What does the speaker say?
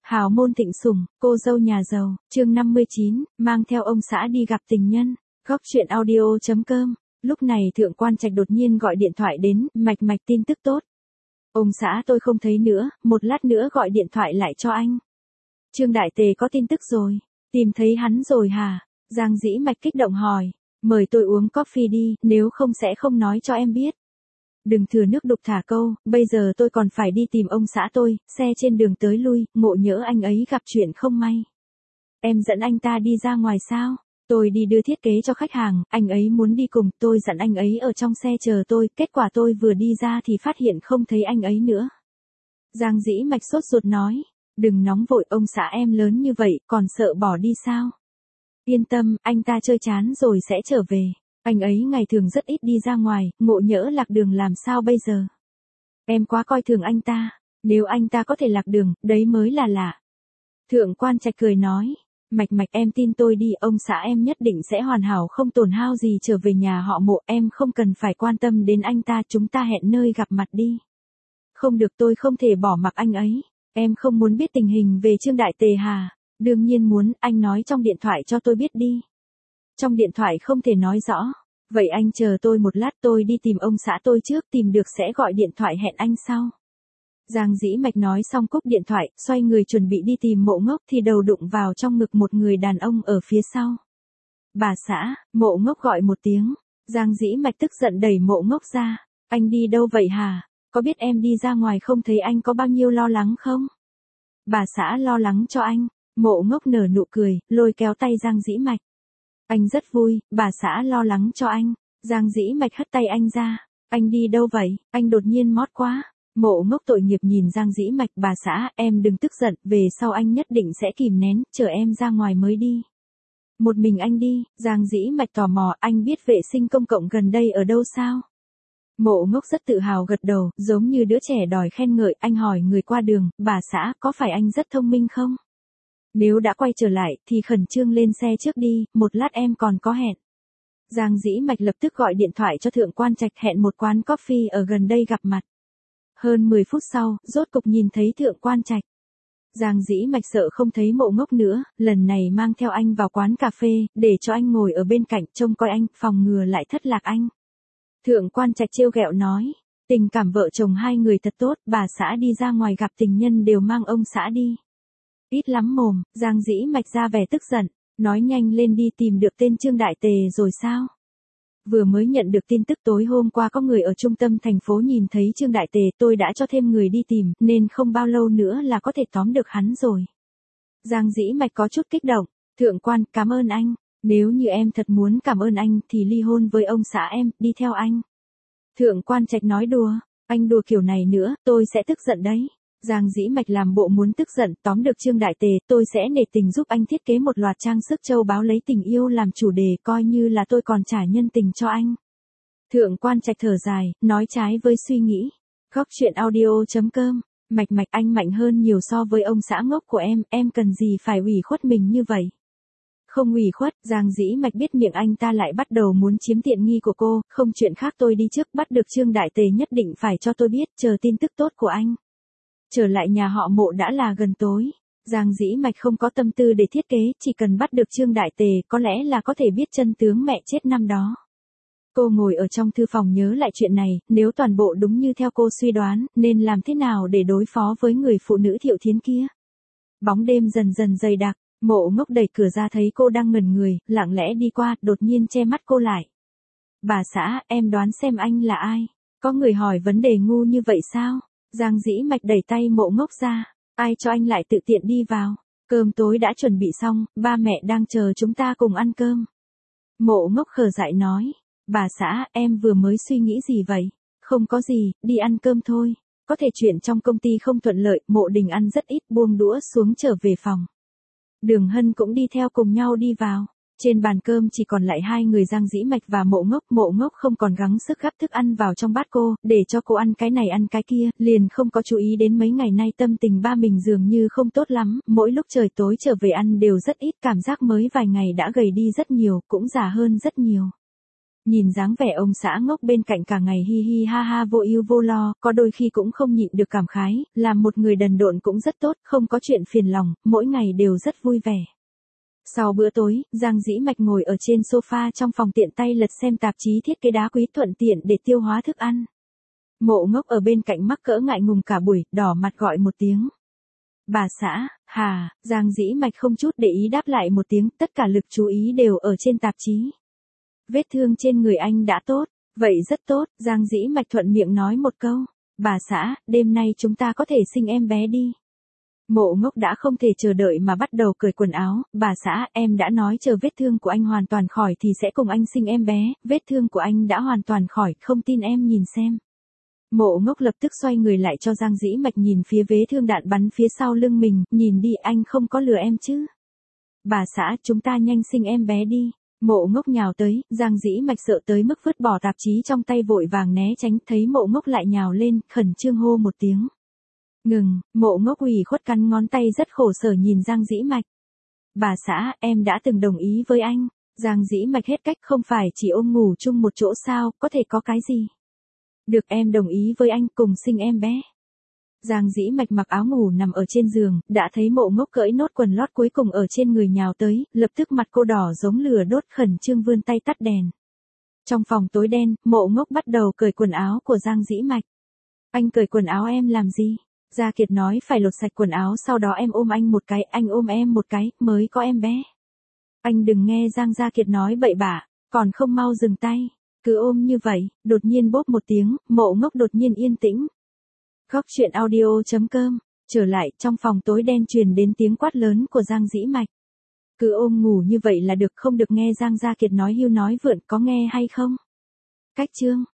Hào môn thịnh sủng, cô dâu nhà giàu, chương 59, mang theo ông xã đi gặp tình nhân. Góc truyện audio.com. Lúc này thượng quan trạch đột nhiên gọi điện thoại đến, mạch tin tức tốt. Ông xã tôi không thấy nữa, một lát nữa gọi điện thoại lại cho anh. Trương Đại Tề có tin tức rồi, tìm thấy hắn rồi hả? Giang Dĩ Mạch kích động hỏi, mời tôi uống coffee đi, nếu không sẽ không nói cho em biết. Đừng thừa nước đục thả câu, bây giờ tôi còn phải đi tìm ông xã tôi, xe trên đường tới lui, ngộ nhỡ anh ấy gặp chuyện không may. Em dẫn anh ta đi ra ngoài sao? Tôi đi đưa thiết kế cho khách hàng, anh ấy muốn đi cùng, tôi dặn anh ấy ở trong xe chờ tôi, kết quả tôi vừa đi ra thì phát hiện không thấy anh ấy nữa. Giang Dĩ Mạch sốt ruột nói, đừng nóng vội, ông xã em lớn như vậy, còn sợ bỏ đi sao? Yên tâm, anh ta chơi chán rồi sẽ trở về. Anh ấy ngày thường rất ít đi ra ngoài, ngộ nhỡ lạc đường làm sao bây giờ? Em quá coi thường anh ta, nếu anh ta có thể lạc đường, đấy mới là lạ. Thượng quan Trạch cười nói, Mạch em tin tôi đi, ông xã em nhất định sẽ hoàn hảo không tổn hao gì trở về nhà họ Mộ, em không cần phải quan tâm đến anh ta, chúng ta hẹn nơi gặp mặt đi. Không được, tôi không thể bỏ mặc anh ấy, em không muốn biết tình hình về Trương Đại Tề hà? Đương nhiên muốn, anh nói trong điện thoại cho tôi biết đi. Trong điện thoại không thể nói rõ. Vậy anh chờ tôi một lát, tôi đi tìm ông xã tôi trước, tìm được sẽ gọi điện thoại hẹn anh sau. Giang Dĩ Mạch nói xong cúp điện thoại, xoay người chuẩn bị đi tìm Mộ Ngốc thì đầu đụng vào trong ngực một người đàn ông ở phía sau. Bà xã, Mộ Ngốc gọi một tiếng. Giang Dĩ Mạch tức giận đẩy Mộ Ngốc ra. Anh đi đâu vậy hả? Có biết em đi ra ngoài không thấy anh có bao nhiêu lo lắng không? Bà xã lo lắng cho anh. Mộ Ngốc nở nụ cười, lôi kéo tay Giang Dĩ Mạch. Anh rất vui, bà xã lo lắng cho anh. Giang Dĩ Mạch hất tay anh ra. Anh đi đâu vậy? Anh đột nhiên mót quá. Mộ Ngốc tội nghiệp nhìn Giang Dĩ Mạch, bà xã, em đừng tức giận, về sau anh nhất định sẽ kìm nén, chờ em ra ngoài mới đi. Một mình anh đi, Giang Dĩ Mạch tò mò, anh biết vệ sinh công cộng gần đây ở đâu sao? Mộ Ngốc rất tự hào gật đầu, giống như đứa trẻ đòi khen ngợi, anh hỏi người qua đường, bà xã, có phải anh rất thông minh không? Nếu đã quay trở lại, thì khẩn trương lên xe trước đi, một lát em còn có hẹn. Giang Dĩ Mạch lập tức gọi điện thoại cho Thượng quan Trạch hẹn một quán coffee ở gần đây gặp mặt. Hơn 10 phút sau, rốt cục nhìn thấy Thượng quan Trạch. Giang Dĩ Mạch sợ không thấy Mộ Ngốc nữa, lần này mang theo anh vào quán cà phê, để cho anh ngồi ở bên cạnh, trông coi anh, phòng ngừa lại thất lạc anh. Thượng quan Trạch trêu ghẹo nói, tình cảm vợ chồng hai người thật tốt, bà xã đi ra ngoài gặp tình nhân đều mang ông xã đi. Ít lắm mồm, Giang Dĩ Mạch ra vẻ tức giận, nói nhanh lên đi, tìm được tên Trương Đại Tề rồi sao? Vừa mới nhận được tin tức tối hôm qua có người ở trung tâm thành phố nhìn thấy Trương Đại Tề, tôi đã cho thêm người đi tìm, nên không bao lâu nữa là có thể tóm được hắn rồi. Giang Dĩ Mạch có chút kích động, thượng quan, cảm ơn anh, nếu như em thật muốn cảm ơn anh thì ly hôn với ông xã em, đi theo anh. Thượng quan Trạch nói đùa, anh đùa kiểu này nữa, tôi sẽ tức giận đấy. Giang Dĩ Mạch làm bộ muốn tức giận, tóm được Trương Đại Tề, tôi sẽ nể tình giúp anh thiết kế một loạt trang sức châu báu lấy tình yêu làm chủ đề, coi như là tôi còn trả nhân tình cho anh. Thượng quan Trạch thở dài, nói trái với suy nghĩ. Góc truyện audio.com. Mạch anh mạnh hơn nhiều so với ông xã ngốc của em cần gì phải ủy khuất mình như vậy? Không ủy khuất, Giang Dĩ Mạch biết miệng anh ta lại bắt đầu muốn chiếm tiện nghi của cô, không chuyện khác, tôi đi trước, bắt được Trương Đại Tề nhất định phải cho tôi biết, chờ tin tức tốt của anh. Trở lại nhà họ Mộ đã là gần tối. Giang Dĩ Mạch không có tâm tư để thiết kế, chỉ cần bắt được Trương Đại Tề, có lẽ là có thể biết chân tướng mẹ chết năm đó. Cô ngồi ở trong thư phòng nhớ lại chuyện này, nếu toàn bộ đúng như theo cô suy đoán, nên làm thế nào để đối phó với người phụ nữ Thiệu Thiến kia? Bóng đêm dần dần dày đặc, Mộ Ngốc đẩy cửa ra thấy cô đang ngẩn người, lặng lẽ đi qua, đột nhiên che mắt cô lại. Bà xã, em đoán xem anh là ai? Có người hỏi vấn đề ngu như vậy sao? Giang Dĩ Mạch đẩy tay Mộ Ngốc ra, ai cho anh lại tự tiện đi vào? Cơm tối đã chuẩn bị xong, ba mẹ đang chờ chúng ta cùng ăn cơm. Mộ Ngốc khờ dại nói, bà xã, em vừa mới suy nghĩ gì vậy? Không có gì, đi ăn cơm thôi. Có thể chuyện trong công ty không thuận lợi, Mộ Đình ăn rất ít, buông đũa xuống trở về phòng. Đường Hân cũng đi theo cùng nhau đi vào. Trên bàn cơm chỉ còn lại hai người Giang Dĩ Mạch và Mộ Ngốc không còn gắng sức gắp thức ăn vào trong bát cô, để cho cô ăn cái này ăn cái kia, liền không có chú ý đến mấy ngày nay tâm tình ba mình dường như không tốt lắm, mỗi lúc trời tối trở về ăn đều rất ít, cảm giác mới vài ngày đã gầy đi rất nhiều, cũng già hơn rất nhiều. Nhìn dáng vẻ ông xã ngốc bên cạnh cả ngày hi hi ha ha vô ưu vô lo, có đôi khi cũng không nhịn được cảm khái, làm một người đần độn cũng rất tốt, không có chuyện phiền lòng, mỗi ngày đều rất vui vẻ. Sau bữa tối, Giang Dĩ Mạch ngồi ở trên sofa trong phòng tiện tay lật xem tạp chí thiết kế đá quý thuận tiện để tiêu hóa thức ăn. Mộ Ngốc ở bên cạnh mắc cỡ ngại ngùng cả buổi, đỏ mặt gọi một tiếng. Bà xã, hà, Giang Dĩ Mạch không chút để ý đáp lại một tiếng, tất cả lực chú ý đều ở trên tạp chí. Vết thương trên người anh đã tốt, vậy rất tốt, Giang Dĩ Mạch thuận miệng nói một câu. Bà xã, đêm nay chúng ta có thể sinh em bé đi. Mộ Ngốc đã không thể chờ đợi mà bắt đầu cởi quần áo, bà xã, em đã nói chờ vết thương của anh hoàn toàn khỏi thì sẽ cùng anh sinh em bé, vết thương của anh đã hoàn toàn khỏi, không tin em nhìn xem. Mộ Ngốc lập tức xoay người lại cho Giang Dĩ Mạch nhìn phía vết thương đạn bắn phía sau lưng mình, nhìn đi anh không có lừa em chứ. Bà xã, chúng ta nhanh sinh em bé đi. Mộ Ngốc nhào tới, Giang Dĩ Mạch sợ tới mức vứt bỏ tạp chí trong tay vội vàng né tránh, thấy Mộ Ngốc lại nhào lên, khẩn trương hô một tiếng. Ngừng, Mộ Ngốc ủy khuất cắn ngón tay rất khổ sở nhìn Giang Dĩ Mạch. Bà xã, em đã từng đồng ý với anh. Giang Dĩ Mạch hết cách, không phải chỉ ôm ngủ chung một chỗ sao, có thể có cái gì. Được, em đồng ý với anh, cùng sinh em bé. Giang Dĩ Mạch mặc áo ngủ nằm ở trên giường, đã thấy Mộ Ngốc cởi nốt quần lót cuối cùng ở trên người nhào tới, lập tức mặt cô đỏ giống lửa đốt, khẩn trương vươn tay tắt đèn. Trong phòng tối đen, Mộ Ngốc bắt đầu cởi quần áo của Giang Dĩ Mạch. Anh cởi quần áo em làm gì? Gia Kiệt nói phải lột sạch quần áo sau đó em ôm anh một cái, anh ôm em một cái, mới có em bé. Anh đừng nghe Gia Kiệt nói bậy bạ, còn không mau dừng tay, cứ ôm như vậy. Đột nhiên bốp một tiếng, Mộ Ngốc đột nhiên yên tĩnh. Góc truyện audio.com, trở lại, trong phòng tối đen truyền đến tiếng quát lớn của Giang Dĩ Mạch. Cứ ôm ngủ như vậy là được, không được nghe Gia Kiệt nói hưu nói vượn, có nghe hay không? Cách chương